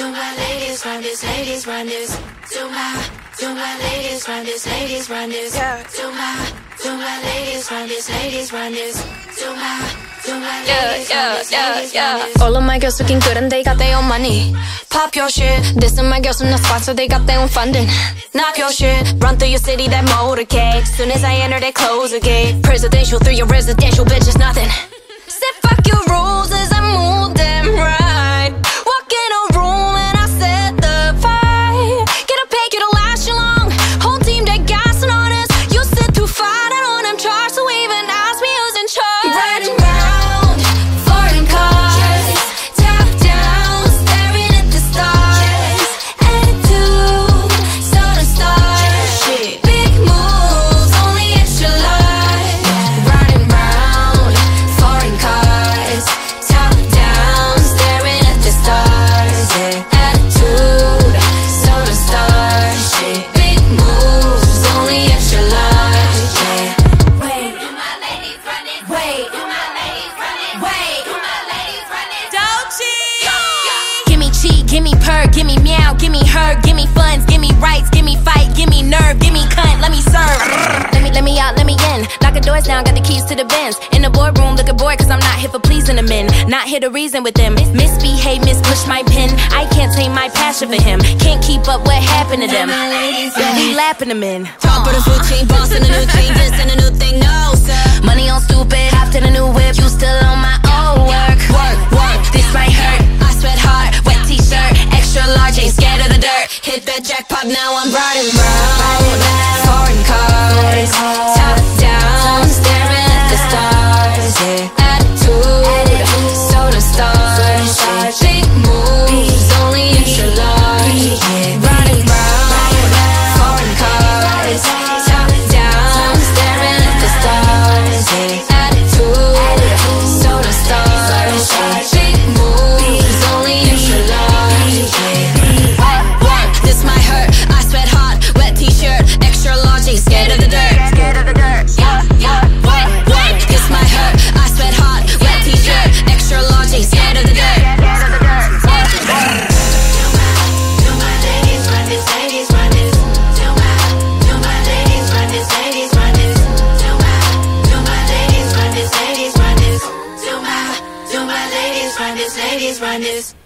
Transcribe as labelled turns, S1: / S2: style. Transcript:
S1: Do my ladies run this, ladies run this. Do my ladies run this, ladies run this. Do my ladies run this, ladies run this. Do my ladies run this, ladies run this.
S2: All of my girls looking good and they got their own money. Pop your shit. This and my girls from the spot, so they got their own funding. Knock your shit. Run through your city, that motorcade. Soon as I enter, they close the gate. Presidential through your residential, bitch, it's nothing. Said fuck your rules as I move them right. Walk in a room and I set the fire. Get a pay, get a last you long. Whole team, they gassing on us. You sit too far, I don't them charge, so even ask me who's in charge. Riding round, foreign cars, top down, staring at the stars. Attitude, so the stars. Big moves, only extra large. Riding round, foreign cars, top down, staring at the stars. Attitude, so the stars. Big moves, only extra large. Wait, do my ladies run it? Wait, do my ladies run it? Wait, do my ladies run it? Dolce! Gimme cheat, gimme purr, gimme meow, gimme her, gimme funds, gimme rights, gimme fight, gimme nerve, gimme cunt, let me serve. Let me out, let me in. Lock the doors down, got the keys to the Benz. In the boardroom, looking bored, cause I'm not here for pleasing the men. Not here to reason with them. Misbehave, mispush my pen. I can't tame my passion for him. Can't keep up what happened to them. We lapping them in.
S3: Top of the food chain, boss in a new chain, this and a new thing, no sir.
S2: Money on stupid, hopped in a new whip. You still on my old work.
S3: Work,
S2: This might hurt.
S3: I sweat hard, wet t-shirt, extra large, ain't scared of the dirt. Hit that jackpot, now I'm riding round. Foreign cars, top down, staring at the stars. Attitude, so the stars. Big moves, only extra large. Riding round, foreign cars, top down, staring at the stars. Attitude, so the stars. Big moves, only extra large. Work, this might hurt. I sweat hard, wet t-shirt, extra large, ain't scared of the dirt. Work, this might hurt. I sweat hard, wet t-shirt, extra large, ain't scared of the dirt.
S1: Do my ladies run this, ladies run this. Do my ladies run this, ladies run this. Do my ladies run this, ladies run this. Do my ladies run this, ladies run this.